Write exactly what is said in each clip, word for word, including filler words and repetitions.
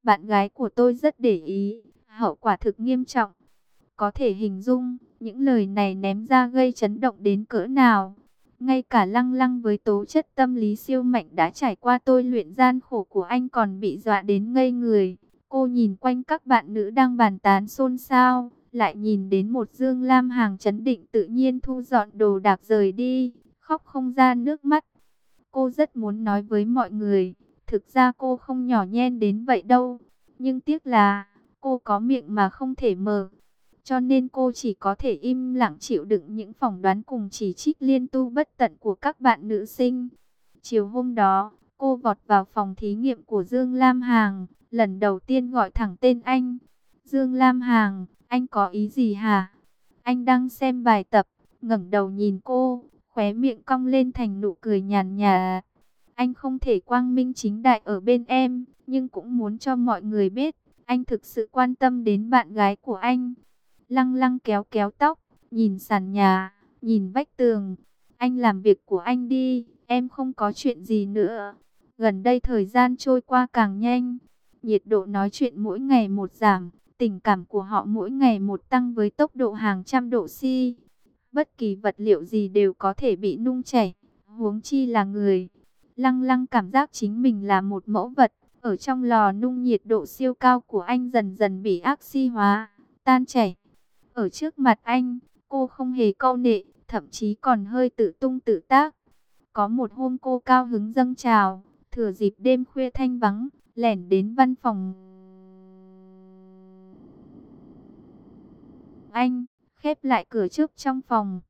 Bạn gái của tôi rất để ý, hậu quả thực nghiêm trọng. Có thể hình dung, những lời này ném ra gây chấn động đến cỡ nào. Ngay cả Lăng Lăng với tố chất tâm lý siêu mạnh đã trải qua tôi luyện gian khổ của anh còn bị dọa đến ngây người. Cô nhìn quanh các bạn nữ đang bàn tán xôn xao, lại nhìn đến một Dương Lam Hằng trấn định tự nhiên thu dọn đồ đạc rời đi, khóc không ra nước mắt. Cô rất muốn nói với mọi người, thực ra cô không nhỏ nhen đến vậy đâu, nhưng tiếc là cô có miệng mà không thể mở. Cho nên cô chỉ có thể im lặng chịu đựng những phỏng đoán cùng chỉ trích liên tu bất tận của các bạn nữ sinh. Chiều hôm đó, cô vọt vào phòng thí nghiệm của Dương Lam Hằng, lần đầu tiên gọi thẳng tên anh. Dương Lam Hằng, anh có ý gì hả? Anh đang xem bài tập, ngẩng đầu nhìn cô, khóe miệng cong lên thành nụ cười nhàn nhạt. Anh không thể quang minh chính đại ở bên em, nhưng cũng muốn cho mọi người biết, anh thực sự quan tâm đến bạn gái của anh. Lăng Lăng kéo kéo tóc, nhìn sàn nhà, nhìn vách tường. Anh làm việc của anh đi, em không có chuyện gì nữa. Gần đây thời gian trôi qua càng nhanh, nhiệt độ nói chuyện mỗi ngày một giảm, tình cảm của họ mỗi ngày một tăng với tốc độ hàng trăm độ C. Bất kỳ vật liệu gì đều có thể bị nung chảy, huống chi là người. Lăng Lăng cảm giác chính mình là một mẫu vật, ở trong lò nung nhiệt độ siêu cao của anh dần dần bị oxy hóa, tan chảy. Ở trước mặt anh, cô không hề câu nệ, thậm chí còn hơi tự tung tự tác. Có một hôm cô cao hứng dâng trào, thừa dịp đêm khuya thanh vắng, lẻn đến văn phòng anh, khép lại cửa trước trong phòng.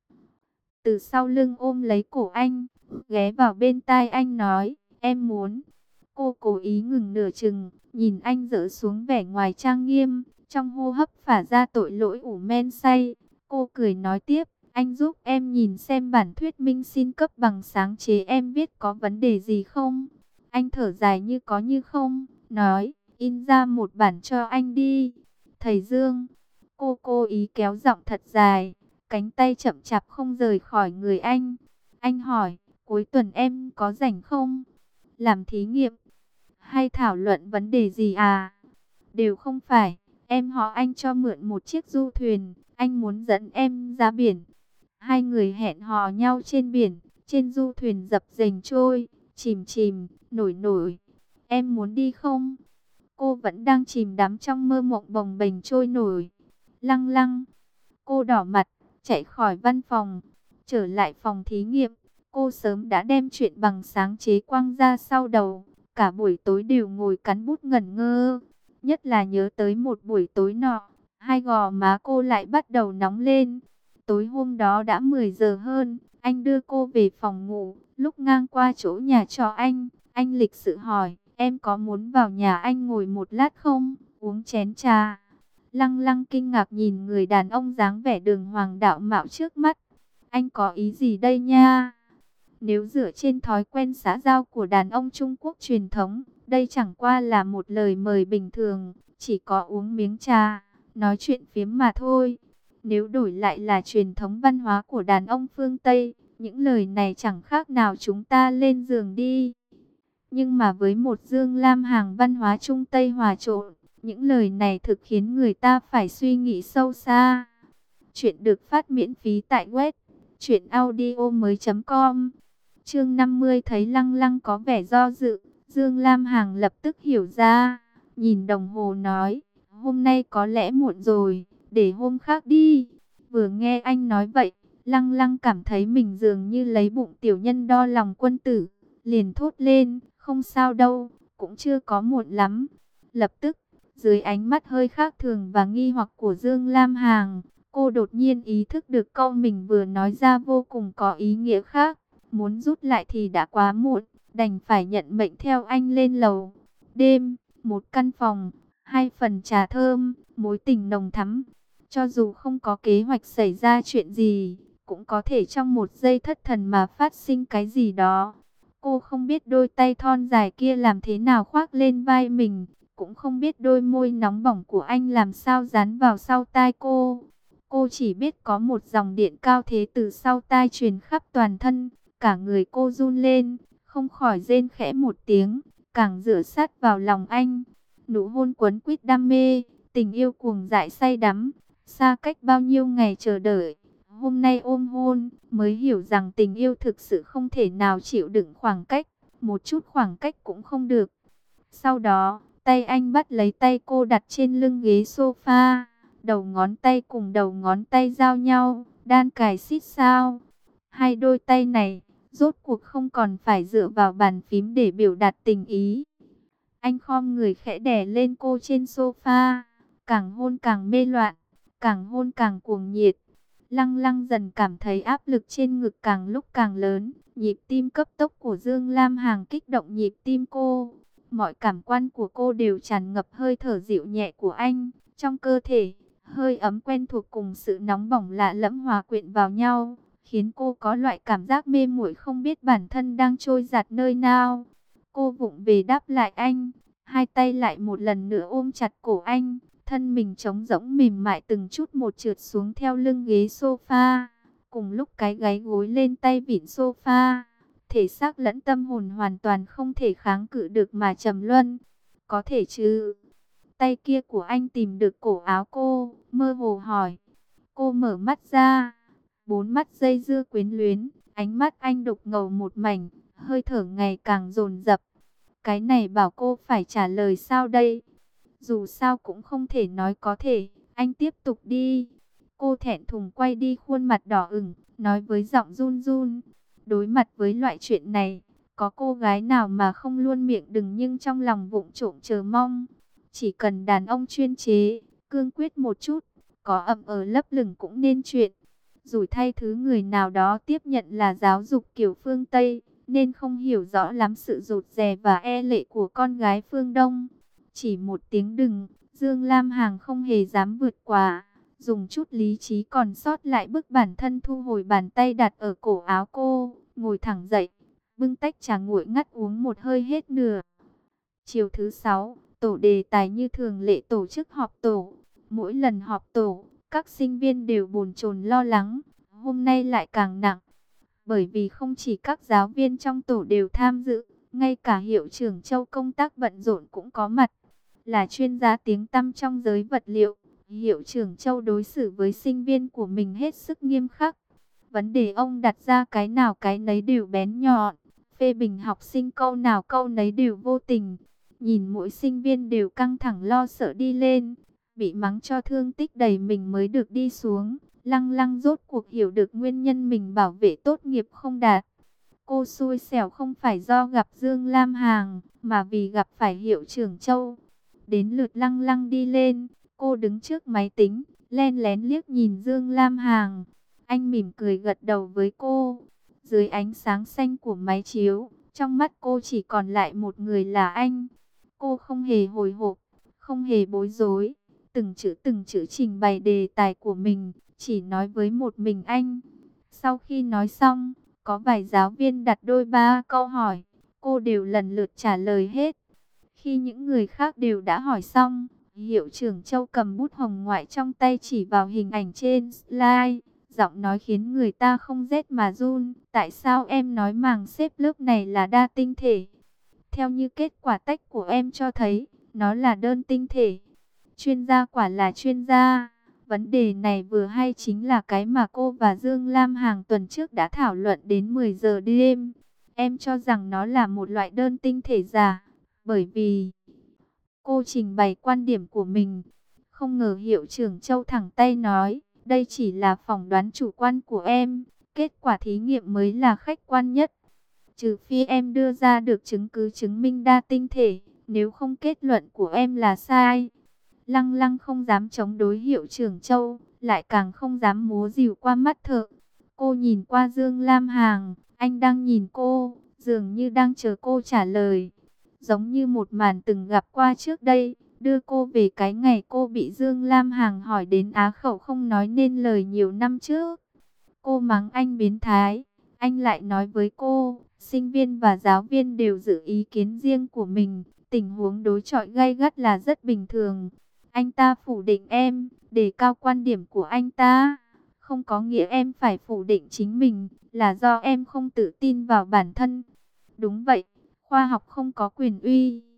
Từ sau lưng ôm lấy cổ anh, ghé vào bên tai anh nói, em muốn. Cô cố ý ngừng nửa chừng, nhìn anh dỡ xuống vẻ ngoài trang nghiêm, trong hô hấp phả ra tội lỗi ủ men say. Cô cười nói tiếp, anh giúp em nhìn xem bản thuyết minh xin cấp bằng sáng chế em viết có vấn đề gì không? Anh thở dài như có như không, nói, in ra một bản cho anh đi. Thầy Dương, cô cố ý kéo giọng thật dài, cánh tay chậm chạp không rời khỏi người anh. Anh hỏi, cuối tuần em có rảnh không? Làm thí nghiệm hay thảo luận vấn đề gì à? Đều không phải, em họ anh cho mượn một chiếc du thuyền, anh muốn dẫn em ra biển. Hai người hẹn hò nhau trên biển, trên du thuyền dập dềnh trôi, chìm chìm, nổi nổi. Em muốn đi không? Cô vẫn đang chìm đắm trong mơ mộng bồng bềnh trôi nổi. Lăng Lăng, cô đỏ mặt, chạy khỏi văn phòng, trở lại phòng thí nghiệm. Cô sớm đã đem chuyện bằng sáng chế quăng ra sau đầu, cả buổi tối đều ngồi cắn bút ngẩn ngơ. Nhất là nhớ tới một buổi tối nọ, hai gò má cô lại bắt đầu nóng lên. Tối hôm đó đã mười giờ hơn, anh đưa cô về phòng ngủ, lúc ngang qua chỗ nhà trọ anh, anh lịch sự hỏi, em có muốn vào nhà anh ngồi một lát không, uống chén trà. Lăng Lăng kinh ngạc nhìn người đàn ông dáng vẻ đường hoàng đạo mạo trước mắt. Anh có ý gì đây nha? Nếu dựa trên thói quen xã giao của đàn ông Trung Quốc truyền thống, đây chẳng qua là một lời mời bình thường, chỉ có uống miếng trà, nói chuyện phiếm mà thôi. Nếu đổi lại là truyền thống văn hóa của đàn ông phương Tây, những lời này chẳng khác nào chúng ta lên giường đi. Nhưng mà với một Dương Lam Hằng văn hóa Trung Tây hòa trộn, những lời này thực khiến người ta phải suy nghĩ sâu xa. Chuyện được phát miễn phí tại web truyện audio mới com. Chương năm mươi thấy Lăng Lăng có vẻ do dự, Dương Lam Hằng lập tức hiểu ra, nhìn đồng hồ nói, hôm nay có lẽ muộn rồi, để hôm khác đi. Vừa nghe anh nói vậy, Lăng Lăng cảm thấy mình dường như lấy bụng tiểu nhân đo lòng quân tử, liền thốt lên, không sao đâu, cũng chưa có muộn lắm. Lập tức, dưới ánh mắt hơi khác thường và nghi hoặc của Dương Lam Hằng, cô đột nhiên ý thức được câu mình vừa nói ra vô cùng có ý nghĩa khác. Muốn rút lại thì đã quá muộn, đành phải nhận mệnh theo anh lên lầu. Đêm, một căn phòng, hai phần trà thơm, mối tình nồng thắm. Cho dù không có kế hoạch xảy ra chuyện gì, cũng có thể trong một giây thất thần mà phát sinh cái gì đó. Cô không biết đôi tay thon dài kia làm thế nào khoác lên vai mình, cũng không biết đôi môi nóng bỏng của anh làm sao dán vào sau tai cô. Cô chỉ biết có một dòng điện cao thế từ sau tai truyền khắp toàn thân. Cả người cô run lên, không khỏi rên khẽ một tiếng, càng dựa sát vào lòng anh. nụ hôn quấn quýt đam mê, tình yêu cuồng dại say đắm, xa cách bao nhiêu ngày chờ đợi. Hôm nay ôm hôn, mới hiểu rằng tình yêu thực sự không thể nào chịu đựng khoảng cách, một chút khoảng cách cũng không được. Sau đó, tay anh bắt lấy tay cô đặt trên lưng ghế sofa, đầu ngón tay cùng đầu ngón tay giao nhau, đan cài xít sao. Hai đôi tay này, rốt cuộc không còn phải dựa vào bàn phím để biểu đạt tình ý. Anh khom người khẽ đè lên cô trên sofa, càng hôn càng mê loạn, càng hôn càng cuồng nhiệt. Lăng Lăng dần cảm thấy áp lực trên ngực càng lúc càng lớn, nhịp tim cấp tốc của Dương Lam Hằng kích động nhịp tim cô. Mọi cảm quan của cô đều tràn ngập hơi thở dịu nhẹ của anh, trong cơ thể, hơi ấm quen thuộc cùng sự nóng bỏng lạ lẫm hòa quyện vào nhau, khiến cô có loại cảm giác mê muội không biết bản thân đang trôi dạt nơi nào. Cô vụng về đáp lại anh, hai tay lại một lần nữa ôm chặt cổ anh, thân mình trống rỗng mềm mại từng chút một trượt xuống theo lưng ghế sofa. Cùng lúc cái gáy gối lên tay vịn sofa, thể xác lẫn tâm hồn hoàn toàn không thể kháng cự được mà trầm luân. Có thể chứ? Tay kia của anh tìm được cổ áo cô, mơ hồ hỏi. Cô mở mắt ra, bốn mắt dây dưa quyến luyến, ánh mắt anh đục ngầu một mảnh, hơi thở ngày càng dồn dập. Cái này bảo cô phải trả lời sao đây? Dù sao cũng không thể nói có thể, anh tiếp tục đi. Cô thẹn thùng quay đi khuôn mặt đỏ ửng, nói với giọng run run. Đối mặt với loại chuyện này, có cô gái nào mà không luôn miệng đừng nhưng trong lòng vụng trộm chờ mong. Chỉ cần đàn ông chuyên chế, cương quyết một chút, có ậm ở lấp lửng cũng nên chuyện. Rủi thay thứ người nào đó tiếp nhận là giáo dục kiểu phương Tây, nên không hiểu rõ lắm sự rụt rè và e lệ của con gái phương Đông. Chỉ một tiếng đừng, Dương Lam Hằng không hề dám vượt qua, dùng chút lý trí còn sót lại bức bản thân thu hồi bàn tay đặt ở cổ áo cô, ngồi thẳng dậy, bưng tách trà nguội ngắt uống một hơi hết nửa. Chiều thứ sáu, tổ đề tài như thường lệ tổ chức họp tổ. Mỗi lần họp tổ, các sinh viên đều bồn chồn lo lắng, hôm nay lại càng nặng. Bởi vì không chỉ các giáo viên trong tổ đều tham dự, ngay cả hiệu trưởng Châu công tác bận rộn cũng có mặt. Là chuyên gia tiếng tăm trong giới vật liệu, hiệu trưởng Châu đối xử với sinh viên của mình hết sức nghiêm khắc. Vấn đề ông đặt ra cái nào cái nấy đều bén nhọn, phê bình học sinh câu nào câu nấy đều vô tình. Nhìn mỗi sinh viên đều căng thẳng lo sợ đi lên, bị mắng cho thương tích đầy mình mới được đi xuống. Lăng Lăng rốt cuộc hiểu được nguyên nhân mình bảo vệ tốt nghiệp không đạt. Cô xui xẻo không phải do gặp Dương Lam Hằng, mà vì gặp phải hiệu trưởng Châu. Đến lượt Lăng Lăng đi lên, cô đứng trước máy tính, len lén liếc nhìn Dương Lam Hằng. Anh mỉm cười gật đầu với cô. Dưới ánh sáng xanh của máy chiếu, trong mắt cô chỉ còn lại một người là anh. Cô không hề hồi hộp, không hề bối rối, từng chữ từng chữ trình bày đề tài của mình, chỉ nói với một mình anh. Sau khi nói xong, có vài giáo viên đặt đôi ba câu hỏi, cô đều lần lượt trả lời hết. Khi những người khác đều đã hỏi xong, hiệu trưởng Châu cầm bút hồng ngoại trong tay chỉ vào hình ảnh trên slide, giọng nói khiến người ta không rét mà run. Tại sao em nói màng xếp lớp này là đa tinh thể? Theo như kết quả tách của em cho thấy, nó là đơn tinh thể. Chuyên gia quả là chuyên gia. Vấn đề này vừa hay chính là cái mà cô và Dương Lam Hằng tuần trước đã thảo luận đến mười giờ đêm. Em cho rằng nó là một loại đơn tinh thể giả, bởi vì cô trình bày quan điểm của mình. Không ngờ hiệu trưởng Châu thẳng tay nói, đây chỉ là phỏng đoán chủ quan của em, kết quả thí nghiệm mới là khách quan nhất. Trừ phi em đưa ra được chứng cứ chứng minh đa tinh thể, nếu không kết luận của em là sai. Lăng Lăng không dám chống đối hiệu trưởng Châu, lại càng không dám múa rìu qua mắt thợ. Cô nhìn qua Dương Lam Hằng, anh đang nhìn cô, dường như đang chờ cô trả lời. Giống như một màn từng gặp qua trước đây, đưa cô về cái ngày cô bị Dương Lam Hằng hỏi đến á khẩu không nói nên lời nhiều năm trước. Cô mắng anh biến thái, anh lại nói với cô, sinh viên và giáo viên đều giữ ý kiến riêng của mình, tình huống đối chọi gay gắt là rất bình thường. Anh ta phủ định em, đề cao quan điểm của anh ta, không có nghĩa em phải phủ định chính mình, là do em không tự tin vào bản thân. Đúng vậy, khoa học không có quyền uy.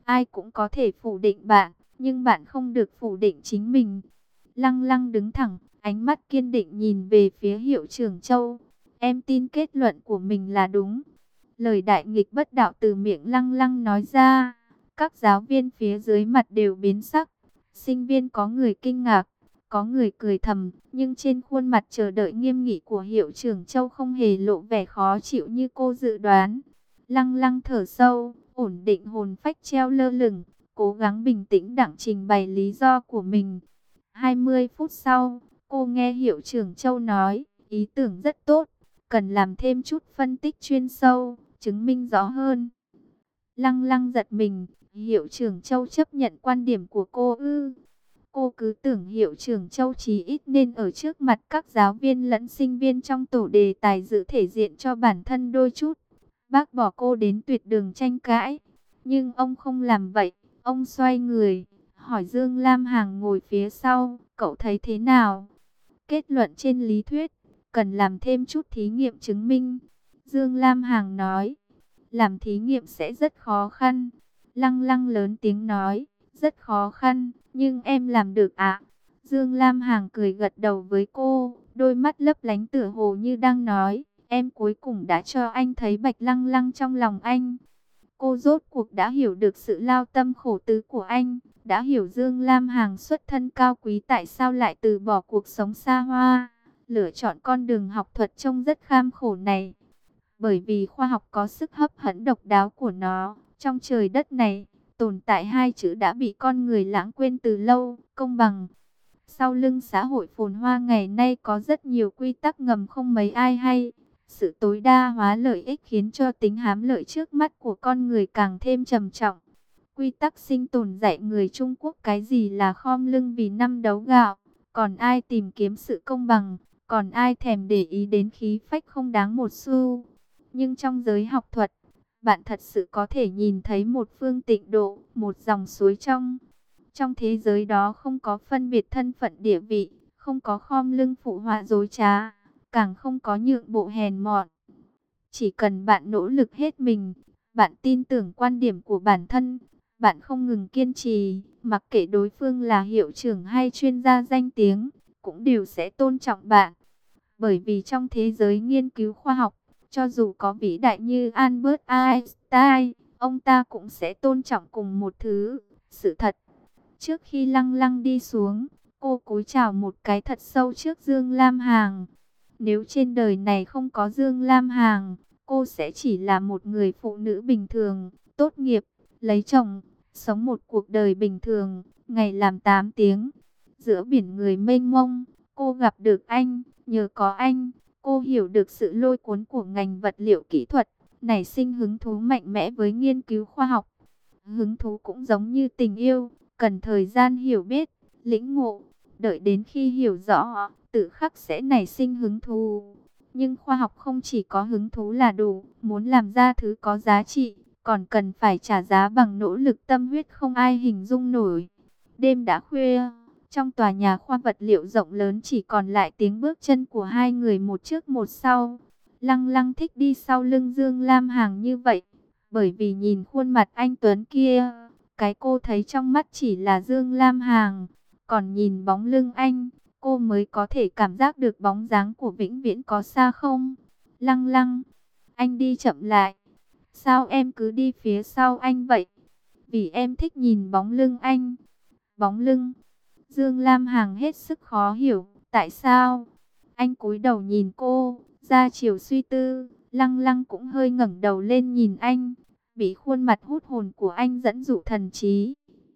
Ai cũng có thể phủ định bạn, nhưng bạn không được phủ định chính mình. Lăng Lăng đứng thẳng, ánh mắt kiên định nhìn về phía Hiệu trưởng Châu. Em tin kết luận của mình là đúng. Lời đại nghịch bất đạo từ miệng Lăng Lăng nói ra. Các giáo viên phía dưới mặt đều biến sắc. Sinh viên có người kinh ngạc, có người cười thầm, nhưng trên khuôn mặt chờ đợi nghiêm nghị của Hiệu trưởng Châu không hề lộ vẻ khó chịu như cô dự đoán. Lăng Lăng thở sâu, ổn định hồn phách treo lơ lửng, cố gắng bình tĩnh đặng trình bày lý do của mình. hai mươi phút sau, cô nghe Hiệu trưởng Châu nói, ý tưởng rất tốt, cần làm thêm chút phân tích chuyên sâu, chứng minh rõ hơn. Lăng Lăng giật mình, Hiệu trưởng Châu chấp nhận quan điểm của cô ư? Cô cứ tưởng Hiệu trưởng Châu chí ít nên ở trước mặt các giáo viên lẫn sinh viên trong tổ đề tài dự thể diện cho bản thân đôi chút, bác bỏ cô đến tuyệt đường tranh cãi. Nhưng ông không làm vậy, ông xoay người, hỏi Dương Lam Hằng ngồi phía sau, cậu thấy thế nào? Kết luận trên lý thuyết, cần làm thêm chút thí nghiệm chứng minh. Dương Lam Hằng nói, làm thí nghiệm sẽ rất khó khăn. Lăng Lăng lớn tiếng nói, rất khó khăn, nhưng em làm được ạ. Dương Lam Hằng cười gật đầu với cô, đôi mắt lấp lánh tựa hồ như đang nói, em cuối cùng đã cho anh thấy Bạch Lăng Lăng trong lòng anh. Cô rốt cuộc đã hiểu được sự lao tâm khổ tứ của anh, đã hiểu Dương Lam Hằng xuất thân cao quý tại sao lại từ bỏ cuộc sống xa hoa, lựa chọn con đường học thuật trông rất kham khổ này. Bởi vì khoa học có sức hấp dẫn độc đáo của nó, trong trời đất này, tồn tại hai chữ đã bị con người lãng quên từ lâu, công bằng. Sau lưng xã hội phồn hoa ngày nay có rất nhiều quy tắc ngầm không mấy ai hay. Sự tối đa hóa lợi ích khiến cho tính hám lợi trước mắt của con người càng thêm trầm trọng. Quy tắc sinh tồn dạy người Trung Quốc cái gì là khom lưng vì năm đấu gạo, còn ai tìm kiếm sự công bằng, còn ai thèm để ý đến khí phách không đáng một xu. Nhưng trong giới học thuật, bạn thật sự có thể nhìn thấy một phương tịnh độ, một dòng suối trong. Trong thế giới đó không có phân biệt thân phận địa vị, không có khom lưng phụ họa dối trá, càng không có nhượng bộ hèn mọn. Chỉ cần bạn nỗ lực hết mình, bạn tin tưởng quan điểm của bản thân, bạn không ngừng kiên trì, mặc kệ đối phương là hiệu trưởng hay chuyên gia danh tiếng, cũng đều sẽ tôn trọng bạn. Bởi vì trong thế giới nghiên cứu khoa học, cho dù có vĩ đại như Albert Einstein, ông ta cũng sẽ tôn trọng cùng một thứ, sự thật. Trước khi Lăng Lăng đi xuống, cô cúi chào một cái thật sâu trước Dương Lam Hằng. Nếu trên đời này không có Dương Lam Hằng, cô sẽ chỉ là một người phụ nữ bình thường, tốt nghiệp, lấy chồng, sống một cuộc đời bình thường, ngày làm tám tiếng. Giữa biển người mênh mông, cô gặp được anh, nhờ có anh, cô hiểu được sự lôi cuốn của ngành vật liệu kỹ thuật, nảy sinh hứng thú mạnh mẽ với nghiên cứu khoa học. Hứng thú cũng giống như tình yêu, cần thời gian hiểu biết, lĩnh ngộ, đợi đến khi hiểu rõ, tự khắc sẽ nảy sinh hứng thú. Nhưng khoa học không chỉ có hứng thú là đủ, muốn làm ra thứ có giá trị, còn cần phải trả giá bằng nỗ lực tâm huyết không ai hình dung nổi. Đêm đã khuya, trong tòa nhà khoa vật liệu rộng lớn chỉ còn lại tiếng bước chân của hai người một trước một sau. Lăng Lăng thích đi sau lưng Dương Lam Hằng như vậy, bởi vì nhìn khuôn mặt anh Tuấn kia, cái cô thấy trong mắt chỉ là Dương Lam Hằng, còn nhìn bóng lưng anh, cô mới có thể cảm giác được bóng dáng của vĩnh viễn có xa không. Lăng Lăng, anh đi chậm lại. Sao em cứ đi phía sau anh vậy? Vì em thích nhìn bóng lưng anh. Bóng lưng? Dương Lam Hằng hết sức khó hiểu, tại sao? Anh cúi đầu nhìn cô, ra chiều suy tư. Lăng Lăng cũng hơi ngẩng đầu lên nhìn anh, bị khuôn mặt hút hồn của anh dẫn dụ thần trí.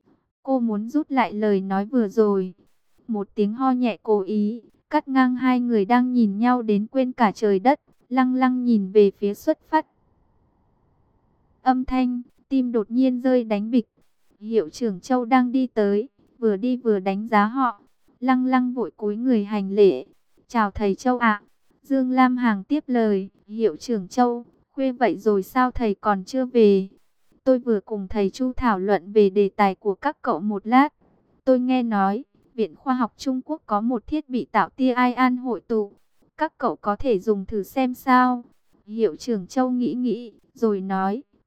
Cô muốn rút lại lời nói vừa rồi. Một tiếng ho nhẹ cố ý, cắt ngang hai người đang nhìn nhau đến quên cả trời đất. Lăng Lăng nhìn về phía xuất phát âm thanh, tim đột nhiên rơi đánh bịch. Hiệu trưởng Châu đang đi tới, vừa đi vừa đánh giá họ. Lăng Lăng vội cúi người hành lễ. Chào thầy Châu ạ. Dương Lam Hằng tiếp lời, hiệu trưởng Châu, khuya vậy rồi sao thầy còn chưa về? Tôi vừa cùng thầy Chu thảo luận về đề tài của các cậu một lát. Tôi nghe nói, Viện Khoa học Trung Quốc có một thiết bị tạo tia ion hội tụ. Các cậu có thể dùng thử xem sao? Hiệu trưởng Châu nghĩ nghĩ, rồi nói,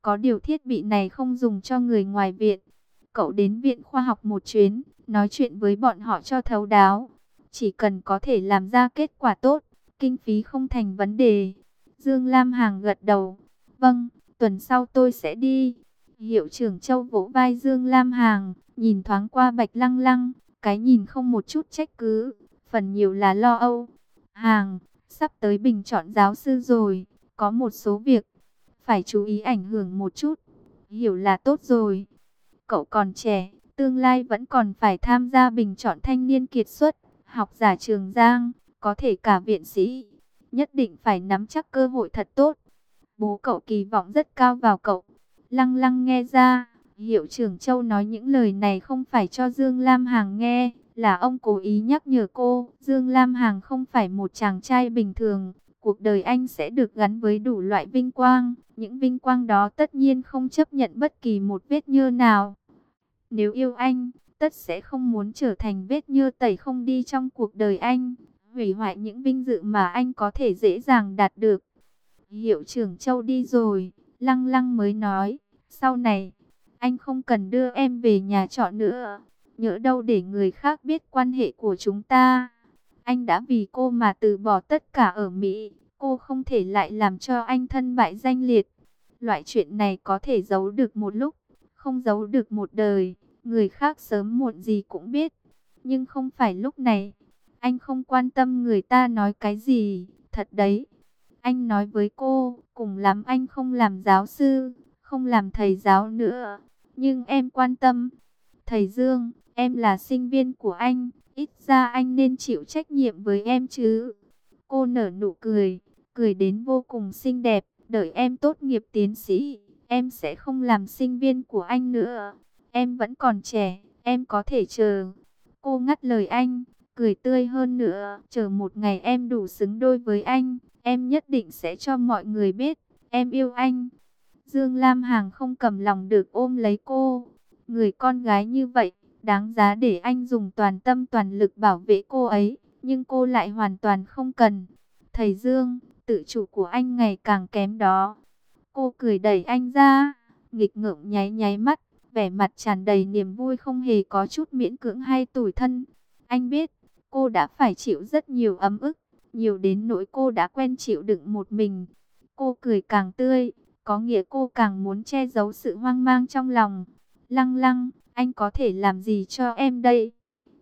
Có điều thiết bị này không dùng cho người ngoài viện. Cậu đến viện khoa học một chuyến, nói chuyện với bọn họ cho thấu đáo. Chỉ cần có thể làm ra kết quả tốt, kinh phí không thành vấn đề. Dương Lam Hằng gật đầu. Vâng, tuần sau tôi sẽ đi. Hiệu trưởng Châu vỗ vai Dương Lam Hằng, nhìn thoáng qua Bạch Lăng Lăng, cái nhìn không một chút trách cứ, phần nhiều là lo âu. Hằng, sắp tới bình chọn giáo sư rồi, có một số việc phải chú ý ảnh hưởng một chút. Hiểu là tốt rồi. Cậu còn trẻ, tương lai vẫn còn phải tham gia bình chọn thanh niên kiệt xuất, học giả Trường Giang, có thể cả viện sĩ. Nhất định phải nắm chắc cơ hội thật tốt. Bố cậu kỳ vọng rất cao vào cậu. Lăng Lăng nghe ra, hiệu trưởng Châu nói những lời này không phải cho Dương Lam Hằng nghe, là ông cố ý nhắc nhở cô. Dương Lam Hằng không phải một chàng trai bình thường, cuộc đời anh sẽ được gắn với đủ loại vinh quang. Những vinh quang đó tất nhiên không chấp nhận bất kỳ một vết nhơ nào. Nếu yêu anh, tất sẽ không muốn trở thành vết nhơ tẩy không đi trong cuộc đời anh, hủy hoại những vinh dự mà anh có thể dễ dàng đạt được. Hiệu trưởng Châu đi rồi, Lăng Lăng mới nói, sau này, anh không cần đưa em về nhà trọ nữa, nhỡ đâu để người khác biết quan hệ của chúng ta. Anh đã vì cô mà từ bỏ tất cả ở Mỹ, cô không thể lại làm cho anh thân bại danh liệt. Loại chuyện này có thể giấu được một lúc, không giấu được một đời, người khác sớm muộn gì cũng biết. Nhưng không phải lúc này, anh không quan tâm người ta nói cái gì, thật đấy. Anh nói với cô, cùng lắm anh không làm giáo sư, không làm thầy giáo nữa. Nhưng em quan tâm. Thầy Dương, em là sinh viên của anh, ít ra anh nên chịu trách nhiệm với em chứ. Cô nở nụ cười, cười đến vô cùng xinh đẹp. Đợi em tốt nghiệp tiến sĩ, em sẽ không làm sinh viên của anh nữa. Em vẫn còn trẻ, em có thể chờ. Cô ngắt lời anh, cười tươi hơn nữa. Chờ một ngày em đủ xứng đôi với anh, em nhất định sẽ cho mọi người biết, em yêu anh. Dương Lam Hằng không cầm lòng được ôm lấy cô. Người con gái như vậy, đáng giá để anh dùng toàn tâm toàn lực bảo vệ cô ấy. Nhưng cô lại hoàn toàn không cần. Thầy Dương, tự chủ của anh ngày càng kém đó. Cô cười đẩy anh ra, nghịch ngợm nháy nháy mắt, vẻ mặt tràn đầy niềm vui không hề có chút miễn cưỡng hay tủi thân. Anh biết, cô đã phải chịu rất nhiều ấm ức, nhiều đến nỗi cô đã quen chịu đựng một mình. Cô cười càng tươi, có nghĩa cô càng muốn che giấu sự hoang mang trong lòng. Lăng Lăng, anh có thể làm gì cho em đây?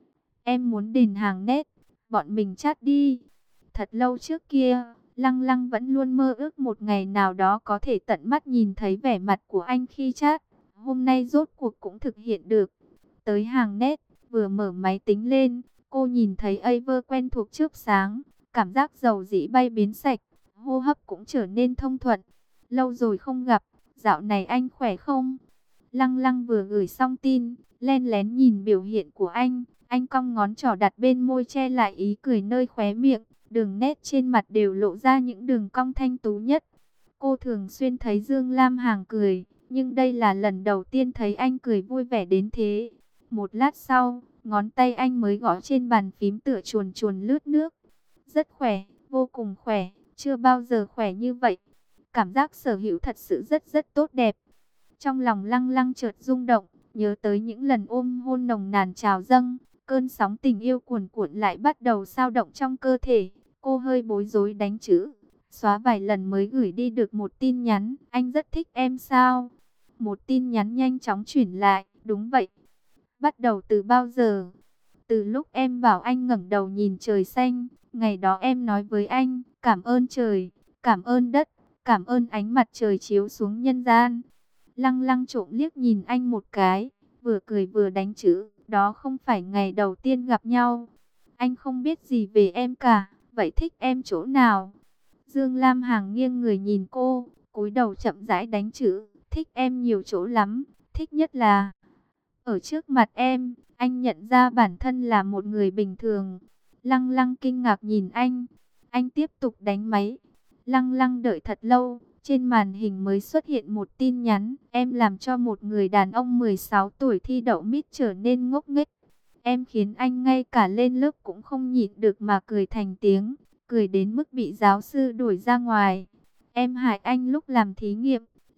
Em muốn đền hàng nét, bọn mình chat đi. Thật lâu trước kia, Lăng Lăng vẫn luôn mơ ước một ngày nào đó có thể tận mắt nhìn thấy vẻ mặt của anh khi chat. Hôm nay rốt cuộc cũng thực hiện được. Tới hàng nét, vừa mở máy tính lên, cô nhìn thấy Aver quen thuộc chớp sáng. Cảm giác dầu dĩ bay biến sạch, hô hấp cũng trở nên thông thuận. Lâu rồi không gặp, dạo này anh khỏe không? Lăng Lăng vừa gửi xong tin, len lén nhìn biểu hiện của anh. Anh cong ngón trỏ đặt bên môi che lại ý cười nơi khóe miệng. Đường nét trên mặt đều lộ ra những đường cong thanh tú nhất. Cô thường xuyên thấy Dương Lam Hằng cười, nhưng đây là lần đầu tiên thấy anh cười vui vẻ đến thế. Một lát sau, ngón tay anh mới gõ trên bàn phím tựa chuồn chuồn lướt nước. Rất khỏe, vô cùng khỏe, chưa bao giờ khỏe như vậy. Cảm giác sở hữu thật sự rất rất tốt đẹp. Trong lòng Lăng Lăng chợt rung động, nhớ tới những lần ôm hôn nồng nàn trào dâng, cơn sóng tình yêu cuồn cuộn lại bắt đầu sao động trong cơ thể. Cô hơi bối rối đánh chữ, xóa vài lần mới gửi đi được một tin nhắn. Anh rất thích em sao? Một tin nhắn nhanh chóng chuyển lại, đúng vậy. Bắt đầu từ bao giờ? Từ lúc em bảo anh ngẩng đầu nhìn trời xanh. Ngày đó em nói với anh, cảm ơn trời, cảm ơn đất, cảm ơn ánh mặt trời chiếu xuống nhân gian. Lăng Lăng trộm liếc nhìn anh một cái, vừa cười vừa đánh chữ. Đó không phải ngày đầu tiên gặp nhau. Anh không biết gì về em cả, vậy thích em chỗ nào? Dương Lam Hằng nghiêng người nhìn cô, cúi đầu chậm rãi đánh chữ. Thích em nhiều chỗ lắm, thích nhất là ở trước mặt em, anh nhận ra bản thân là một người bình thường. Lăng Lăng kinh ngạc nhìn anh, anh tiếp tục đánh máy. Lăng Lăng đợi thật lâu, trên màn hình mới xuất hiện một tin nhắn. Em làm cho một người đàn ông mười sáu tuổi thi đậu mít trở nên ngốc nghếch. Em khiến anh ngay cả lên lớp cũng không nhịn được mà cười thành tiếng, cười đến mức bị giáo sư đuổi ra ngoài. Em hại anh lúc làm thí nghiệm,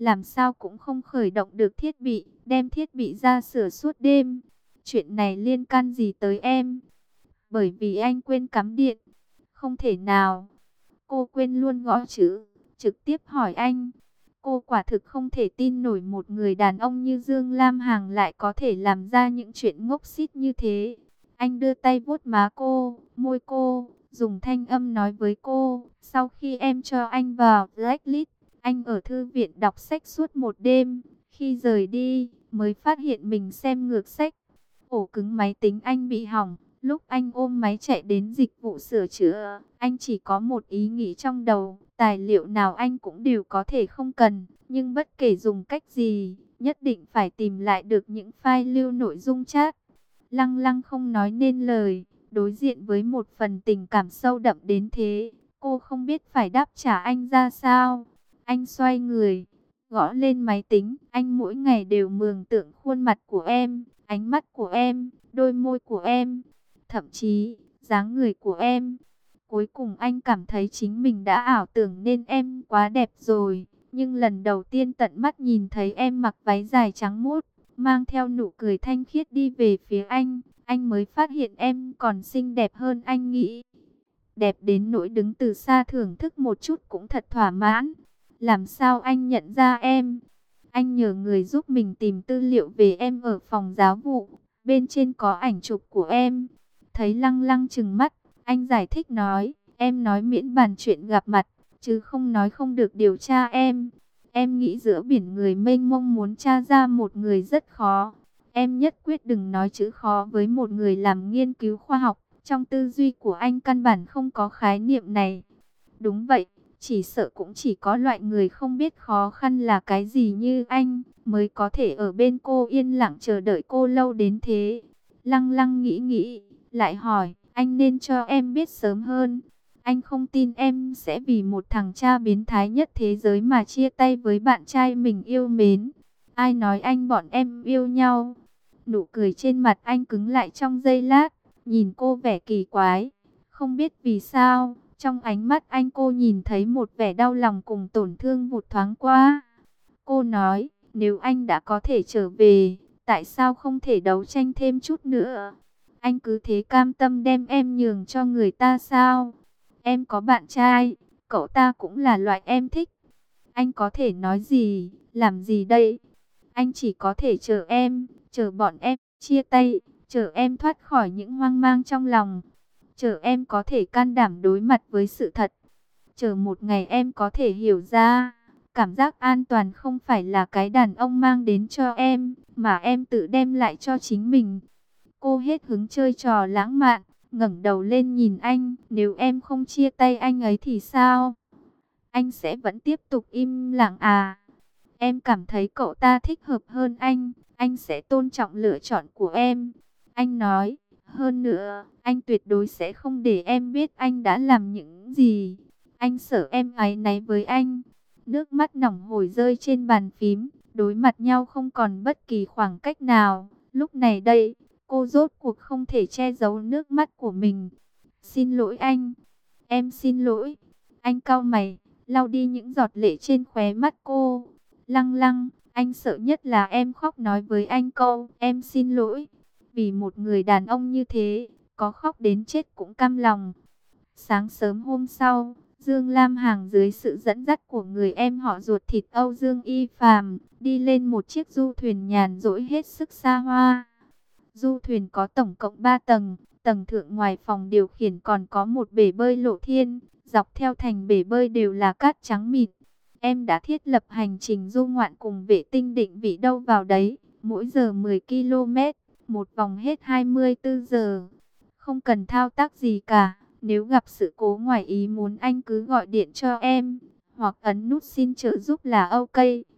làm sao cũng không khởi động được thiết bị, đem thiết bị ra sửa suốt đêm. Chuyện này liên can gì tới em? Bởi vì anh quên cắm điện. Không thể nào. Cô quên luôn gõ chữ, trực tiếp hỏi anh. Cô quả thực không thể tin nổi một người đàn ông như Dương Lam Hằng lại có thể làm ra những chuyện ngốc xít như thế. Anh đưa tay vuốt má cô, môi cô, dùng thanh âm nói với cô. Sau khi em cho anh vào blacklist, anh ở thư viện đọc sách suốt một đêm. Khi rời đi, mới phát hiện mình xem ngược sách. Ổ cứng máy tính anh bị hỏng. Lúc anh ôm máy chạy đến dịch vụ sửa chữa, anh chỉ có một ý nghĩ trong đầu. Tài liệu nào anh cũng đều có thể không cần. Nhưng bất kể dùng cách gì, nhất định phải tìm lại được những file lưu nội dung chat. Lăng lăng không nói nên lời. Đối diện với một phần tình cảm sâu đậm đến thế, cô không biết phải đáp trả anh ra sao. Anh xoay người, gõ lên máy tính. Anh mỗi ngày đều mường tượng khuôn mặt của em, ánh mắt của em, đôi môi của em, thậm chí dáng người của em. Cuối cùng anh cảm thấy chính mình đã ảo tưởng nên em quá đẹp rồi. Nhưng lần đầu tiên tận mắt nhìn thấy em mặc váy dài trắng muốt, mang theo nụ cười thanh khiết đi về phía anh, anh mới phát hiện em còn xinh đẹp hơn anh nghĩ. Đẹp đến nỗi đứng từ xa thưởng thức một chút cũng thật thỏa mãn. Làm sao anh nhận ra em? Anh nhờ người giúp mình tìm tư liệu về em ở phòng giáo vụ. Bên trên có ảnh chụp của em. Thấy lăng lăng trừng mắt, anh giải thích nói, em nói miễn bàn chuyện gặp mặt, chứ không nói không được điều tra em. Em nghĩ giữa biển người mênh mông muốn tra ra một người rất khó. Em nhất quyết đừng nói chữ khó với một người làm nghiên cứu khoa học. Trong tư duy của anh căn bản không có khái niệm này. Đúng vậy, chỉ sợ cũng chỉ có loại người không biết khó khăn là cái gì như anh mới có thể ở bên cô yên lặng chờ đợi cô lâu đến thế. Lăng lăng nghĩ nghĩ, lại hỏi, anh nên cho em biết sớm hơn. Anh không tin em sẽ vì một thằng cha biến thái nhất thế giới mà chia tay với bạn trai mình yêu mến. Ai nói anh bọn em yêu nhau? Nụ cười trên mặt anh cứng lại trong giây lát, nhìn cô vẻ kỳ quái. Không biết vì sao, trong ánh mắt anh cô nhìn thấy một vẻ đau lòng cùng tổn thương vụt thoáng qua. Cô nói, nếu anh đã có thể trở về, tại sao không thể đấu tranh thêm chút nữa? Anh cứ thế cam tâm đem em nhường cho người ta sao? Em có bạn trai, cậu ta cũng là loại em thích. Anh có thể nói gì, làm gì đây? Anh chỉ có thể chờ em, chờ bọn em chia tay, chờ em thoát khỏi những hoang mang trong lòng. Chờ em có thể can đảm đối mặt với sự thật. Chờ một ngày em có thể hiểu ra, cảm giác an toàn không phải là cái đàn ông mang đến cho em, mà em tự đem lại cho chính mình. Cô hết hứng chơi trò lãng mạn, ngẩng đầu lên nhìn anh. Nếu em không chia tay anh ấy thì sao? Anh sẽ vẫn tiếp tục im lặng à? Em cảm thấy cậu ta thích hợp hơn anh, anh sẽ tôn trọng lựa chọn của em. Anh nói, hơn nữa, anh tuyệt đối sẽ không để em biết anh đã làm những gì. Anh sợ em áy náy với anh. Nước mắt nỏng hổi rơi trên bàn phím, đối mặt nhau không còn bất kỳ khoảng cách nào. Lúc này đây, cô rốt cuộc không thể che giấu nước mắt của mình. Xin lỗi anh, em xin lỗi. Anh cau mày, lau đi những giọt lệ trên khóe mắt cô. Lăng lăng, anh sợ nhất là em khóc nói với anh câu, em xin lỗi. Vì một người đàn ông như thế, có khóc đến chết cũng cam lòng. Sáng sớm hôm sau, Dương Lam Hằng dưới sự dẫn dắt của người em họ ruột thịt Âu Dương Y Phàm, đi lên một chiếc du thuyền nhàn rỗi hết sức xa hoa. Du thuyền có tổng cộng ba tầng, tầng thượng ngoài phòng điều khiển còn có một bể bơi lộ thiên, dọc theo thành bể bơi đều là cát trắng mịn. Em đã thiết lập hành trình du ngoạn cùng vệ tinh định vị đâu vào đấy, mỗi giờ mười ki lô mét, một vòng hết hai mươi tư giờ. Không cần thao tác gì cả, nếu gặp sự cố ngoài ý muốn anh cứ gọi điện cho em, hoặc ấn nút xin trợ giúp là ok.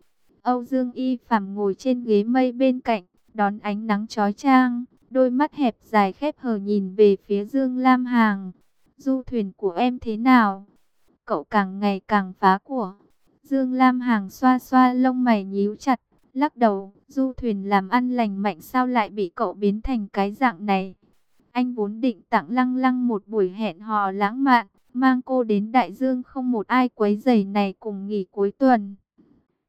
Âu Dương Y Phàm ngồi trên ghế mây bên cạnh, đón ánh nắng chói chang, đôi mắt hẹp dài khép hờ nhìn về phía Dương Lam Hằng. Du thuyền của em thế nào? Cậu càng ngày càng phá của. Dương Lam Hằng xoa xoa lông mày nhíu chặt, lắc đầu, du thuyền làm ăn lành mạnh sao lại bị cậu biến thành cái dạng này. Anh vốn định tặng Lăng Lăng một buổi hẹn hò lãng mạn, mang cô đến đại dương không một ai quấy rầy này cùng nghỉ cuối tuần.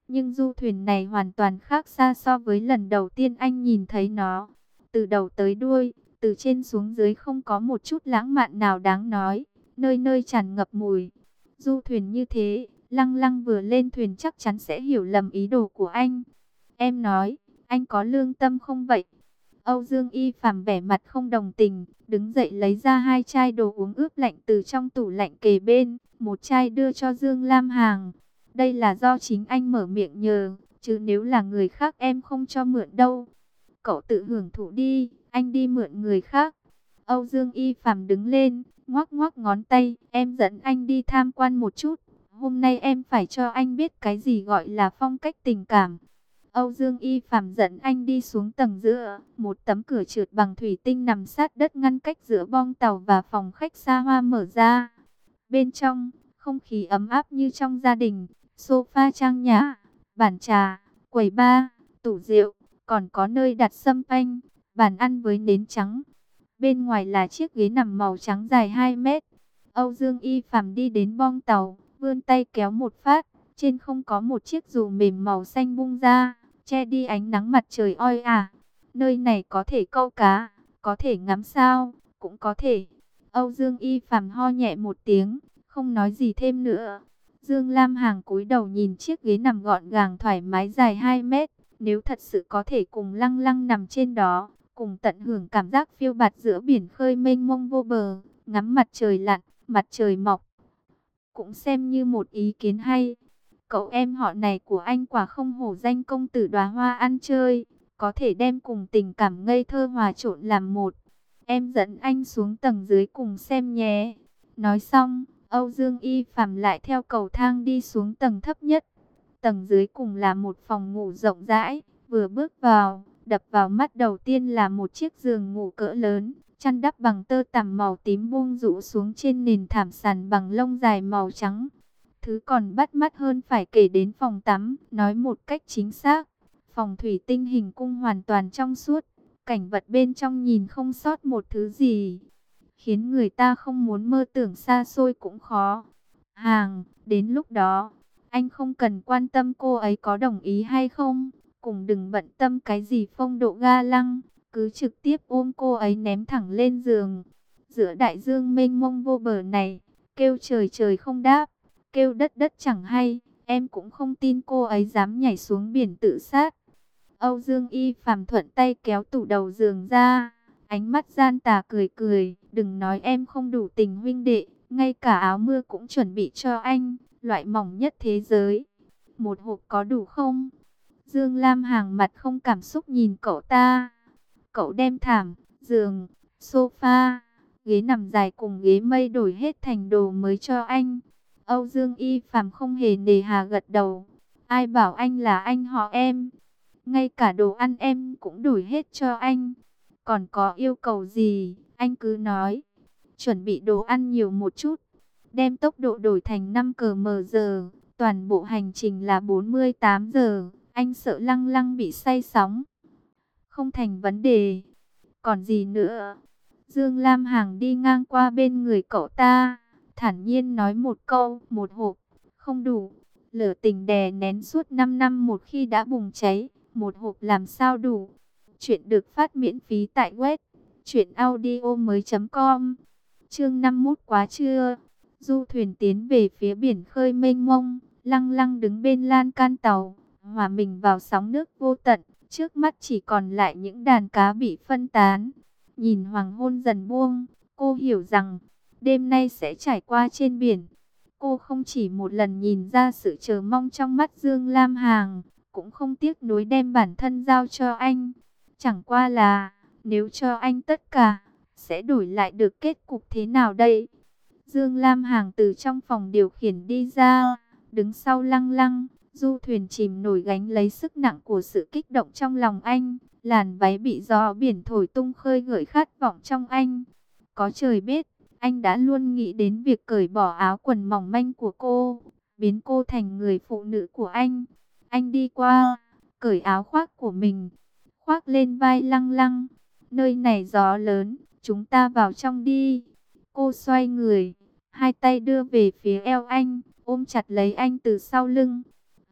Nhưng du thuyền này hoàn toàn khác xa so với lần đầu tiên anh nhìn thấy nó. Từ đầu tới đuôi, từ trên xuống dưới không có một chút lãng mạn nào đáng nói, nơi nơi tràn ngập mùi. Du thuyền như thế, Lăng Lăng vừa lên thuyền chắc chắn sẽ hiểu lầm ý đồ của anh. Em nói, anh có lương tâm không vậy? Âu Dương Y Phạm vẻ mặt không đồng tình, đứng dậy lấy ra hai chai đồ uống ướp lạnh từ trong tủ lạnh kề bên, một chai đưa cho Dương Lam Hằng. Đây là do chính anh mở miệng nhờ, chứ nếu là người khác em không cho mượn đâu. Cậu tự hưởng thụ đi, anh đi mượn người khác. Âu Dương Y Phạm đứng lên, ngoắc ngoắc ngón tay, em dẫn anh đi tham quan một chút. Hôm nay em phải cho anh biết cái gì gọi là phong cách tình cảm. Âu Dương Y Phạm dẫn anh đi xuống tầng giữa, một tấm cửa trượt bằng thủy tinh nằm sát đất ngăn cách giữa bong tàu và phòng khách xa hoa mở ra. Bên trong, không khí ấm áp như trong gia đình, sofa trang nhã, bàn trà, quầy bar, tủ rượu, còn có nơi đặt sâm panh, bàn ăn với nến trắng. Bên ngoài là chiếc ghế nằm màu trắng dài hai mét. Âu Dương Y Phạm đi đến bong tàu, vươn tay kéo một phát, trên không có một chiếc dù mềm màu xanh bung ra, che đi ánh nắng mặt trời oi ả. Nơi này có thể câu cá, có thể ngắm sao, cũng có thể. Âu Dương Y Phạm ho nhẹ một tiếng, không nói gì thêm nữa. Dương Lam Hằng cúi đầu nhìn chiếc ghế nằm gọn gàng thoải mái dài hai mét. Nếu thật sự có thể cùng Lăng Lăng nằm trên đó, cùng tận hưởng cảm giác phiêu bạt giữa biển khơi mênh mông vô bờ, ngắm mặt trời lặn, mặt trời mọc, cũng xem như một ý kiến hay. Cậu em họ này của anh quả không hổ danh công tử đóa hoa ăn chơi, có thể đem cùng tình cảm ngây thơ hòa trộn làm một. Em dẫn anh xuống tầng dưới cùng xem nhé. Nói xong, Âu Dương Y Phạm lại theo cầu thang đi xuống tầng thấp nhất. Tầng dưới cùng là một phòng ngủ rộng rãi, vừa bước vào, đập vào mắt đầu tiên là một chiếc giường ngủ cỡ lớn, chăn đắp bằng tơ tằm màu tím buông rũ xuống trên nền thảm sàn bằng lông dài màu trắng. Thứ còn bắt mắt hơn phải kể đến phòng tắm, nói một cách chính xác, phòng thủy tinh hình cung hoàn toàn trong suốt, cảnh vật bên trong nhìn không sót một thứ gì, khiến người ta không muốn mơ tưởng xa xôi cũng khó. Hàng, đến lúc đó, anh không cần quan tâm cô ấy có đồng ý hay không, cũng đừng bận tâm cái gì phong độ ga lăng, cứ trực tiếp ôm cô ấy ném thẳng lên giường. Giữa đại dương mênh mông vô bờ này, kêu trời trời không đáp, kêu đất đất chẳng hay, em cũng không tin cô ấy dám nhảy xuống biển tự sát. Âu Dương Y Phạm thuận tay kéo tủ đầu giường ra, ánh mắt gian tà cười cười, đừng nói em không đủ tình huynh đệ, ngay cả áo mưa cũng chuẩn bị cho anh, loại mỏng nhất thế giới. Một hộp có đủ không? Dương Lam Hằng mặt không cảm xúc nhìn cậu ta. Cậu đem thảm, giường, sofa, ghế nằm dài cùng ghế mây đổi hết thành đồ mới cho anh. Âu Dương Y Phạm không hề nề hà gật đầu. Ai bảo anh là anh họ em? Ngay cả đồ ăn em cũng đổi hết cho anh. Còn có yêu cầu gì, anh cứ nói. Chuẩn bị đồ ăn nhiều một chút. Đem tốc độ đổi thành năm ki lô mét giờ. Toàn bộ hành trình là bốn mươi tám giờ. Anh sợ Lăng Lăng bị say sóng. Không thành vấn đề. Còn gì nữa? Dương Lam Hằng đi ngang qua bên người cậu ta, thản nhiên nói một câu, một hộp, không đủ. Lửa tình đè nén suốt năm năm một khi đã bùng cháy, một hộp làm sao đủ. Chuyện được phát miễn phí tại web truyện audio mới chấm com. Chương năm mươi mốt quá trưa. Du thuyền tiến về phía biển khơi mênh mông, Lăng Lăng đứng bên lan can tàu, hòa mình vào sóng nước vô tận, trước mắt chỉ còn lại những đàn cá bị phân tán. Nhìn hoàng hôn dần buông, cô hiểu rằng đêm nay sẽ trải qua trên biển. Cô không chỉ một lần nhìn ra sự chờ mong trong mắt Dương Lam Hằng, cũng không tiếc nuối đem bản thân giao cho anh. Chẳng qua là, nếu cho anh tất cả, sẽ đổi lại được kết cục thế nào đây? Dương Lam Hằng từ trong phòng điều khiển đi ra, đứng sau Lăng Lăng, du thuyền chìm nổi gánh lấy sức nặng của sự kích động trong lòng anh. Làn váy bị gió biển thổi tung khơi gợi khát vọng trong anh. Có trời biết, anh đã luôn nghĩ đến việc cởi bỏ áo quần mỏng manh của cô, biến cô thành người phụ nữ của anh. Anh đi qua, cởi áo khoác của mình, khoác lên vai Lăng Lăng. Nơi này gió lớn, chúng ta vào trong đi. Cô xoay người, hai tay đưa về phía eo anh, ôm chặt lấy anh từ sau lưng.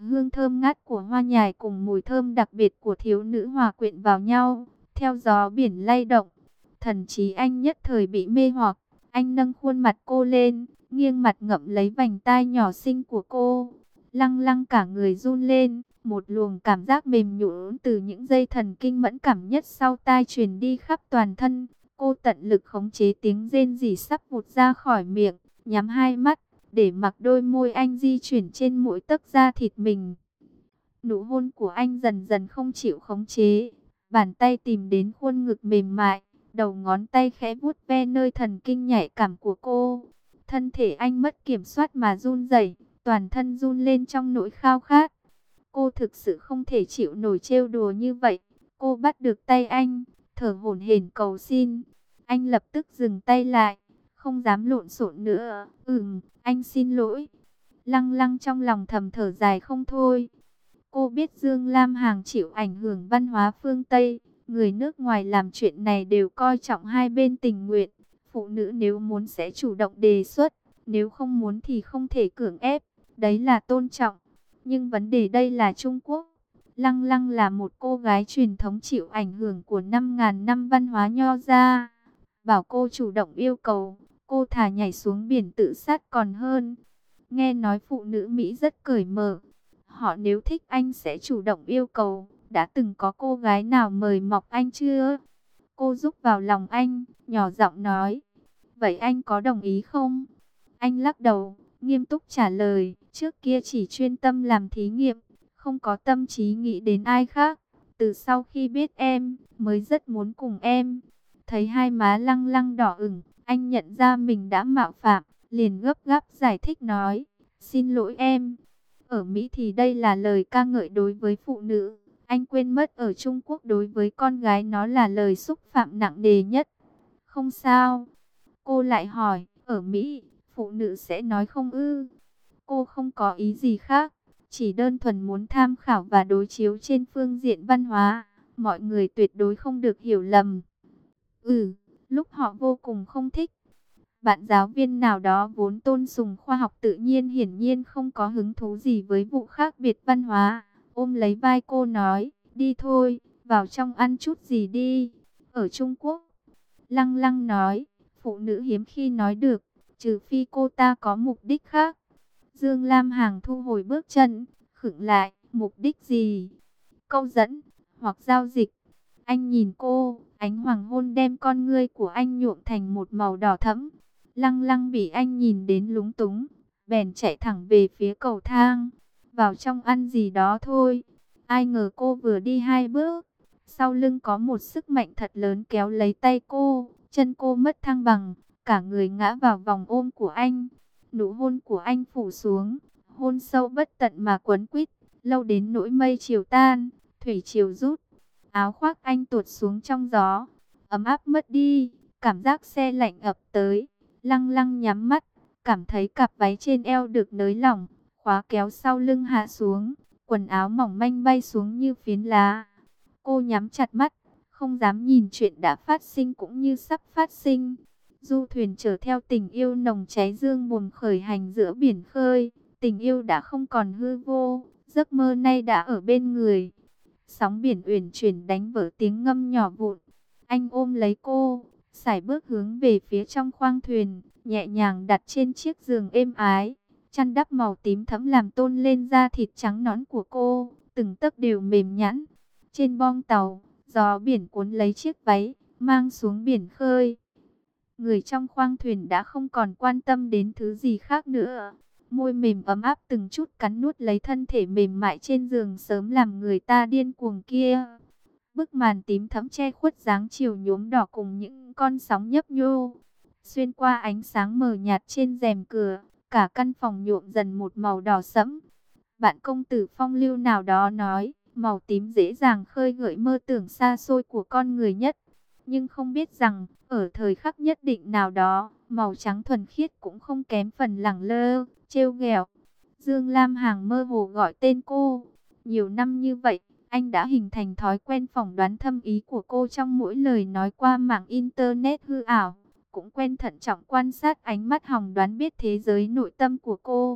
Hương thơm ngát của hoa nhài cùng mùi thơm đặc biệt của thiếu nữ hòa quyện vào nhau, theo gió biển lay động. Thần trí anh nhất thời bị mê hoặc, anh nâng khuôn mặt cô lên, nghiêng mặt ngậm lấy vành tai nhỏ xinh của cô. Lăng lăng cả người run lên, một luồng cảm giác mềm nhũn từ những dây thần kinh mẫn cảm nhất sau tai truyền đi khắp toàn thân. Cô tận lực khống chế tiếng rên rỉ sắp vụt ra khỏi miệng, nhắm hai mắt, để mặc đôi môi anh di chuyển trên mỗi tấc da thịt mình. Nụ hôn của anh dần dần không chịu khống chế, bàn tay tìm đến khuôn ngực mềm mại, đầu ngón tay khẽ vuốt ve nơi thần kinh nhạy cảm của cô. Thân thể anh mất kiểm soát mà run rẩy, toàn thân run lên trong nỗi khao khát. Cô thực sự không thể chịu nổi trêu đùa như vậy. Cô bắt được tay anh, thở hổn hển cầu xin. Anh lập tức dừng tay lại, không dám lộn xộn nữa. Ừm, anh xin lỗi. Lăng lăng trong lòng thầm thở dài không thôi. Cô biết Dương Lam Hằng chịu ảnh hưởng văn hóa phương Tây. Người nước ngoài làm chuyện này đều coi trọng hai bên tình nguyện. Phụ nữ nếu muốn sẽ chủ động đề xuất, nếu không muốn thì không thể cưỡng ép. Đấy là tôn trọng. Nhưng vấn đề đây là Trung Quốc. Lăng lăng là một cô gái truyền thống chịu ảnh hưởng của năm ngàn năm văn hóa Nho gia. Bảo cô chủ động yêu cầu, cô thà nhảy xuống biển tự sát còn hơn. Nghe nói phụ nữ Mỹ rất cởi mở. Họ nếu thích anh sẽ chủ động yêu cầu. Đã từng có cô gái nào mời mọc anh chưa? Cô rúc vào lòng anh, nhỏ giọng nói. Vậy anh có đồng ý không? Anh lắc đầu, nghiêm túc trả lời. Trước kia chỉ chuyên tâm làm thí nghiệm, không có tâm trí nghĩ đến ai khác. Từ sau khi biết em, mới rất muốn cùng em. Thấy hai má lăng lăng đỏ ửng, anh nhận ra mình đã mạo phạm, liền gấp gáp giải thích nói. Xin lỗi em. Ở Mỹ thì đây là lời ca ngợi đối với phụ nữ. Anh quên mất ở Trung Quốc đối với con gái nó là lời xúc phạm nặng nề nhất. Không sao. Cô lại hỏi, ở Mỹ, phụ nữ sẽ nói không ư? Cô không có ý gì khác, chỉ đơn thuần muốn tham khảo và đối chiếu trên phương diện văn hóa. Mọi người tuyệt đối không được hiểu lầm. Ừ, lúc họ vô cùng không thích. Bạn giáo viên nào đó vốn tôn sùng khoa học tự nhiên hiển nhiên không có hứng thú gì với vụ khác biệt văn hóa. Ôm lấy vai cô nói, đi thôi, vào trong ăn chút gì đi. Ở Trung Quốc, Lăng Lăng nói, phụ nữ hiếm khi nói được, trừ phi cô ta có mục đích khác. Dương Lam Hằng thu hồi bước chân, khựng lại, mục đích gì? Câu dẫn, hoặc giao dịch. Anh nhìn cô, ánh hoàng hôn đem con ngươi của anh nhuộm thành một màu đỏ thẫm. Lăng Lăng bị anh nhìn đến lúng túng, bèn chạy thẳng về phía cầu thang. Vào trong ăn gì đó thôi. Ai ngờ cô vừa đi hai bước, sau lưng có một sức mạnh thật lớn kéo lấy tay cô, chân cô mất thăng bằng, cả người ngã vào vòng ôm của anh. Nụ hôn của anh phủ xuống, hôn sâu bất tận mà quấn quýt, lâu đến nỗi mây chiều tan, thủy chiều rút. Áo khoác anh tuột xuống trong gió, ấm áp mất đi, cảm giác se lạnh ập tới. Lăng Lăng nhắm mắt, cảm thấy cặp váy trên eo được nới lỏng, khóa kéo sau lưng hạ xuống, quần áo mỏng manh bay xuống như phiến lá. Cô nhắm chặt mắt, không dám nhìn chuyện đã phát sinh cũng như sắp phát sinh. Du thuyền chở theo tình yêu nồng cháy dương buồm khởi hành giữa biển khơi. Tình yêu đã không còn hư vô, giấc mơ nay đã ở bên người. Sóng biển uyển chuyển đánh vỡ tiếng ngâm nhỏ vụn. Anh ôm lấy cô, sải bước hướng về phía trong khoang thuyền, nhẹ nhàng đặt trên chiếc giường êm ái. Chăn đắp màu tím thẫm làm tôn lên da thịt trắng nõn của cô, từng tấc đều mềm nhẵn. Trên bong tàu, gió biển cuốn lấy chiếc váy, mang xuống biển khơi. Người trong khoang thuyền đã không còn quan tâm đến thứ gì khác nữa. Môi mềm ấm áp từng chút cắn nuốt lấy thân thể mềm mại trên giường sớm làm người ta điên cuồng kia. Bức màn tím thẫm che khuất dáng chiều nhuốm đỏ cùng những con sóng nhấp nhô. Xuyên qua ánh sáng mờ nhạt trên rèm cửa, cả căn phòng nhuộm dần một màu đỏ sẫm. Bạn công tử phong lưu nào đó nói, màu tím dễ dàng khơi gợi mơ tưởng xa xôi của con người nhất. Nhưng không biết rằng, ở thời khắc nhất định nào đó, màu trắng thuần khiết cũng không kém phần lẳng lơ, trêu ghẹo. Dương Lam Hằng mơ hồ gọi tên cô. Nhiều năm như vậy, anh đã hình thành thói quen phỏng đoán thâm ý của cô trong mỗi lời nói qua mạng Internet hư ảo. Cũng quen thận trọng quan sát ánh mắt hòng đoán biết thế giới nội tâm của cô.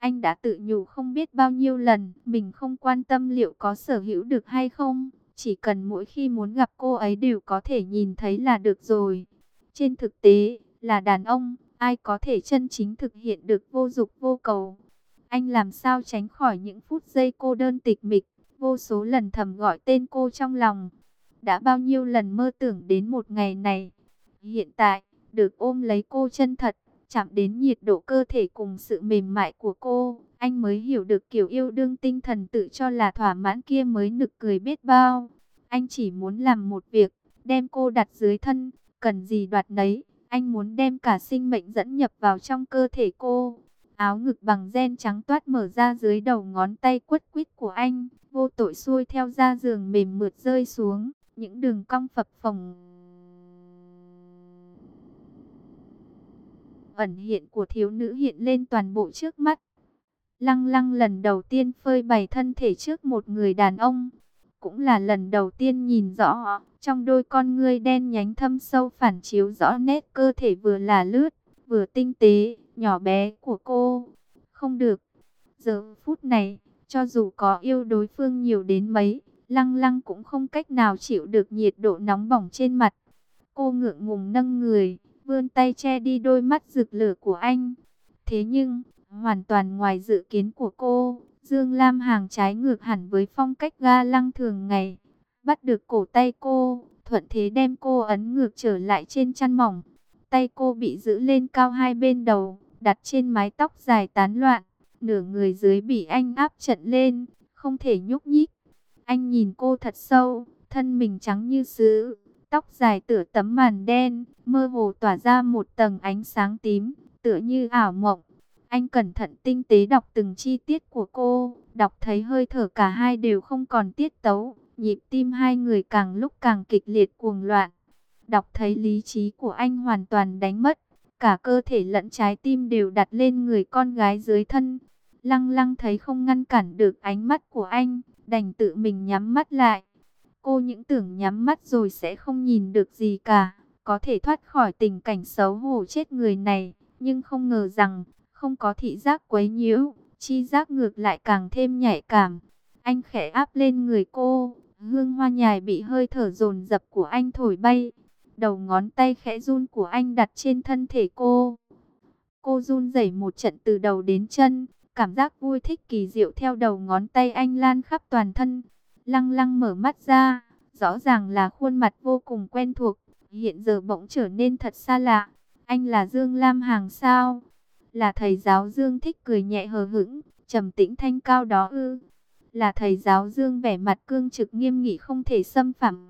Anh đã tự nhủ không biết bao nhiêu lần, mình không quan tâm liệu có sở hữu được hay không, chỉ cần mỗi khi muốn gặp cô ấy đều có thể nhìn thấy là được rồi. Trên thực tế, là đàn ông, ai có thể chân chính thực hiện được vô dục vô cầu. Anh làm sao tránh khỏi những phút giây cô đơn tịch mịch, vô số lần thầm gọi tên cô trong lòng. Đã bao nhiêu lần mơ tưởng đến một ngày này. Hiện tại, được ôm lấy cô chân thật, chạm đến nhiệt độ cơ thể cùng sự mềm mại của cô, anh mới hiểu được kiểu yêu đương tinh thần tự cho là thỏa mãn kia mới nực cười biết bao. Anh chỉ muốn làm một việc, đem cô đặt dưới thân, cần gì đoạt nấy. Anh muốn đem cả sinh mệnh dẫn nhập vào trong cơ thể cô. Áo ngực bằng ren trắng toát mở ra dưới đầu ngón tay quất quýt của anh, vô tội xuôi theo da giường mềm mượt rơi xuống, những đường cong phập phồng ẩn hiện của thiếu nữ hiện lên toàn bộ trước mắt. Lăng Lăng lần đầu tiên phơi bày thân thể trước một người đàn ông, cũng là lần đầu tiên nhìn rõ, trong đôi con ngươi đen nhánh thâm sâu phản chiếu rõ nét cơ thể vừa là lướt, vừa tinh tế, nhỏ bé của cô. Không được, giờ phút này, cho dù có yêu đối phương nhiều đến mấy, Lăng Lăng cũng không cách nào chịu được nhiệt độ nóng bỏng trên mặt. Cô ngượng ngùng nâng người, vươn tay che đi đôi mắt rực lửa của anh. Thế nhưng, hoàn toàn ngoài dự kiến của cô, Dương Lam Hằng trái ngược hẳn với phong cách ga lăng thường ngày. Bắt được cổ tay cô, thuận thế đem cô ấn ngược trở lại trên chăn mỏng. Tay cô bị giữ lên cao hai bên đầu, đặt trên mái tóc dài tán loạn. Nửa người dưới bị anh áp trận lên, không thể nhúc nhích. Anh nhìn cô thật sâu, thân mình trắng như sứ, tóc dài tựa tấm màn đen, mơ hồ tỏa ra một tầng ánh sáng tím, tựa như ảo mộng. Anh cẩn thận tinh tế đọc từng chi tiết của cô, đọc thấy hơi thở cả hai đều không còn tiết tấu, nhịp tim hai người càng lúc càng kịch liệt cuồng loạn. Đọc thấy lý trí của anh hoàn toàn đánh mất, cả cơ thể lẫn trái tim đều đặt lên người con gái dưới thân. Lăng Lăng thấy không ngăn cản được ánh mắt của anh, đành tự mình nhắm mắt lại. Cô những tưởng nhắm mắt rồi sẽ không nhìn được gì cả, có thể thoát khỏi tình cảnh xấu hổ chết người này, nhưng không ngờ rằng không có thị giác quấy nhiễu, chi giác ngược lại càng thêm nhạy cảm. Anh khẽ áp lên người cô, hương hoa nhài bị hơi thở dồn dập của anh thổi bay. Đầu ngón tay khẽ run của anh đặt trên thân thể cô. Cô run rẩy một trận từ đầu đến chân, cảm giác vui thích kỳ diệu theo đầu ngón tay anh lan khắp toàn thân. Lăng Lăng mở mắt ra, rõ ràng là khuôn mặt vô cùng quen thuộc, hiện giờ bỗng trở nên thật xa lạ. Anh là Dương Lam Hằng sao? Là thầy giáo Dương Thích cười nhẹ hờ hững, trầm tĩnh thanh cao đó ư? Là thầy giáo Dương vẻ mặt cương trực nghiêm nghị không thể xâm phạm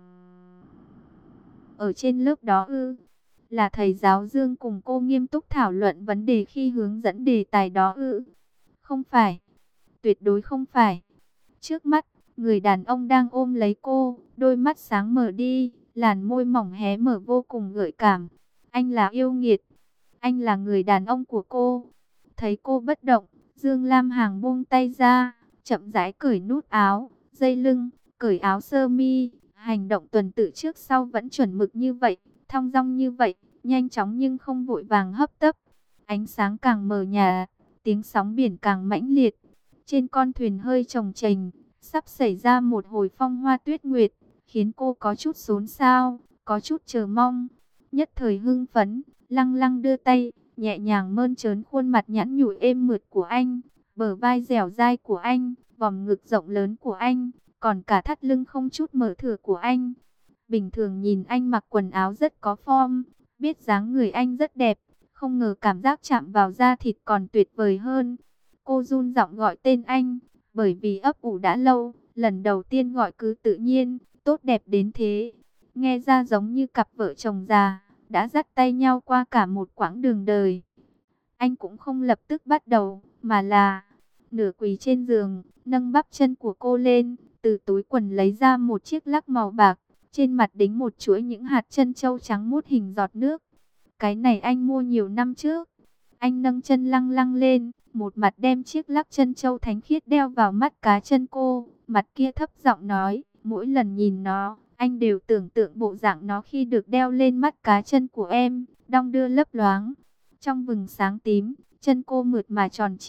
ở trên lớp đó ư? Là thầy giáo Dương cùng cô nghiêm túc thảo luận vấn đề khi hướng dẫn đề tài đó ư? Không phải, tuyệt đối không phải. Trước mắt, người đàn ông đang ôm lấy cô, đôi mắt sáng mở đi, làn môi mỏng hé mở vô cùng gợi cảm. Anh là yêu nghiệt, anh là người đàn ông của cô. Thấy cô bất động, Dương Lam Hằng buông tay ra, chậm rãi cởi nút áo, dây lưng, cởi áo sơ mi. Hành động tuần tự trước sau vẫn chuẩn mực như vậy, thong dong như vậy, nhanh chóng nhưng không vội vàng hấp tấp. Ánh sáng càng mờ nhạt, tiếng sóng biển càng mãnh liệt. Trên con thuyền hơi chồng chềnh, sắp xảy ra một hồi phong hoa tuyết nguyệt, khiến cô có chút xốn xao, có chút chờ mong. Nhất thời hưng phấn, Lăng Lăng đưa tay, nhẹ nhàng mơn trớn khuôn mặt nhẵn nhụi êm mượt của anh, bờ vai dẻo dai của anh, vòng ngực rộng lớn của anh, còn cả thắt lưng không chút mở thừa của anh. Bình thường nhìn anh mặc quần áo rất có form, biết dáng người anh rất đẹp, không ngờ cảm giác chạm vào da thịt còn tuyệt vời hơn. Cô run giọng gọi tên anh, bởi vì ấp ủ đã lâu, lần đầu tiên gọi cứ tự nhiên, tốt đẹp đến thế. Nghe ra giống như cặp vợ chồng già, đã dắt tay nhau qua cả một quãng đường đời. Anh cũng không lập tức bắt đầu, mà là nửa quỳ trên giường, nâng bắp chân của cô lên, từ túi quần lấy ra một chiếc lắc màu bạc, trên mặt đính một chuỗi những hạt trân châu trắng mút hình giọt nước. Cái này anh mua nhiều năm trước. Anh nâng chân Lăng Lăng lên, một mặt đem chiếc lắc trân châu thánh khiết đeo vào mắt cá chân cô, mặt kia thấp giọng nói, mỗi lần nhìn nó, anh đều tưởng tượng bộ dạng nó khi được đeo lên mắt cá chân của em, đong đưa lấp loáng. Trong vầng sáng tím, chân cô mượt mà tròn trịa,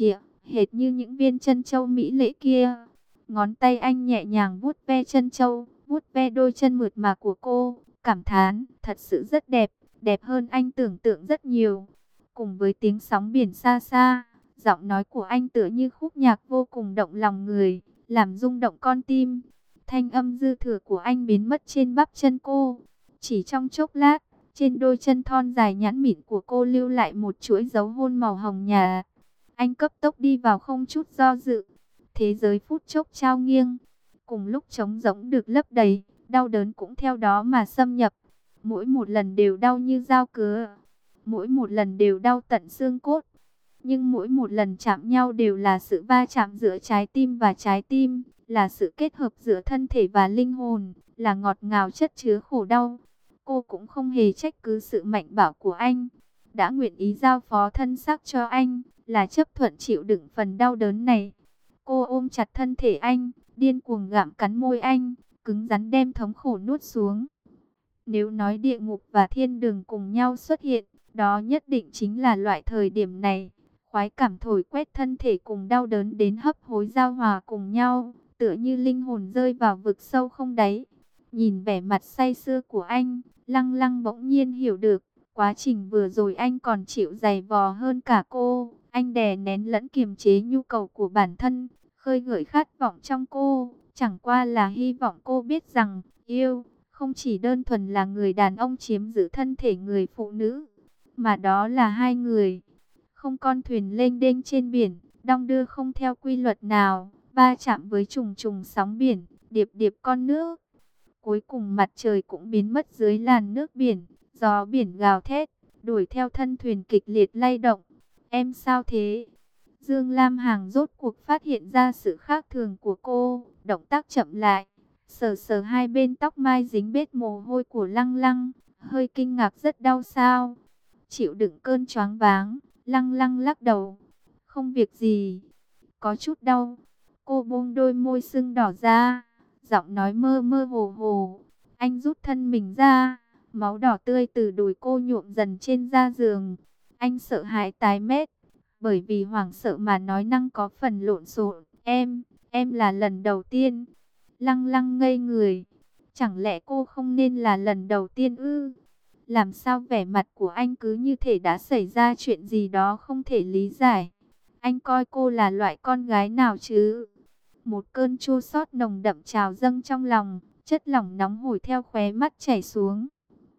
hệt như những viên chân châu mỹ lệ kia. Ngón tay anh nhẹ nhàng vuốt ve chân châu, vuốt ve đôi chân mượt mà của cô, cảm thán, thật sự rất đẹp, đẹp hơn anh tưởng tượng rất nhiều. Cùng với tiếng sóng biển xa xa, giọng nói của anh tựa như khúc nhạc vô cùng động lòng người, làm rung động con tim. Thanh âm dư thừa của anh biến mất trên bắp chân cô. Chỉ trong chốc lát, trên đôi chân thon dài nhẵn mịn của cô lưu lại một chuỗi dấu hôn màu hồng nhạt. Anh cấp tốc đi vào không chút do dự. Thế giới phút chốc trao nghiêng. Cùng lúc trống rỗng được lấp đầy, đau đớn cũng theo đó mà xâm nhập. Mỗi một lần đều đau như dao cứa. Mỗi một lần đều đau tận xương cốt. Nhưng mỗi một lần chạm nhau đều là sự va chạm giữa trái tim và trái tim. Là sự kết hợp giữa thân thể và linh hồn. Là ngọt ngào chất chứa khổ đau. Cô cũng không hề trách cứ sự mạnh bạo của anh. Đã nguyện ý giao phó thân xác cho anh. Là chấp thuận chịu đựng phần đau đớn này. Cô ôm chặt thân thể anh, điên cuồng gặm cắn môi anh, cứng rắn đem thống khổ nuốt xuống. Nếu nói địa ngục và thiên đường cùng nhau xuất hiện, đó nhất định chính là loại thời điểm này. Khoái cảm thổi quét thân thể cùng đau đớn đến hấp hối giao hòa cùng nhau, tựa như linh hồn rơi vào vực sâu không đáy. Nhìn vẻ mặt say sưa của anh, Lăng Lăng bỗng nhiên hiểu được, quá trình vừa rồi anh còn chịu giày vò hơn cả cô. Anh đè nén lẫn kiềm chế nhu cầu của bản thân, khơi gợi khát vọng trong cô. Chẳng qua là hy vọng cô biết rằng, yêu, không chỉ đơn thuần là người đàn ông chiếm giữ thân thể người phụ nữ, mà đó là hai người. Không con thuyền lênh đênh trên biển, đong đưa không theo quy luật nào, va chạm với trùng trùng sóng biển, điệp điệp con nước. Cuối cùng mặt trời cũng biến mất dưới làn nước biển, gió biển gào thét, đuổi theo thân thuyền kịch liệt lay động. Em sao thế? Dương Lam Hằng rốt cuộc phát hiện ra sự khác thường của cô, động tác chậm lại, sờ sờ hai bên tóc mai dính bết mồ hôi của Lăng Lăng, hơi kinh ngạc rất đau sao? Chịu đựng cơn choáng váng, Lăng Lăng lắc đầu, không việc gì, có chút đau. Cô buông đôi môi sưng đỏ ra, giọng nói mơ mơ hồ hồ. Anh rút thân mình ra, máu đỏ tươi từ đùi cô nhuộm dần trên da giường. Anh sợ hãi tái mét, bởi vì hoảng sợ mà nói năng có phần lộn xộn. Em, em là lần đầu tiên. Lăng Lăng ngây người. Chẳng lẽ cô không nên là lần đầu tiên ư? Làm sao vẻ mặt của anh cứ như thể đã xảy ra chuyện gì đó không thể lý giải. Anh coi cô là loại con gái nào chứ? Một cơn chua xót nồng đậm trào dâng trong lòng, chất lỏng nóng hổi theo khóe mắt chảy xuống.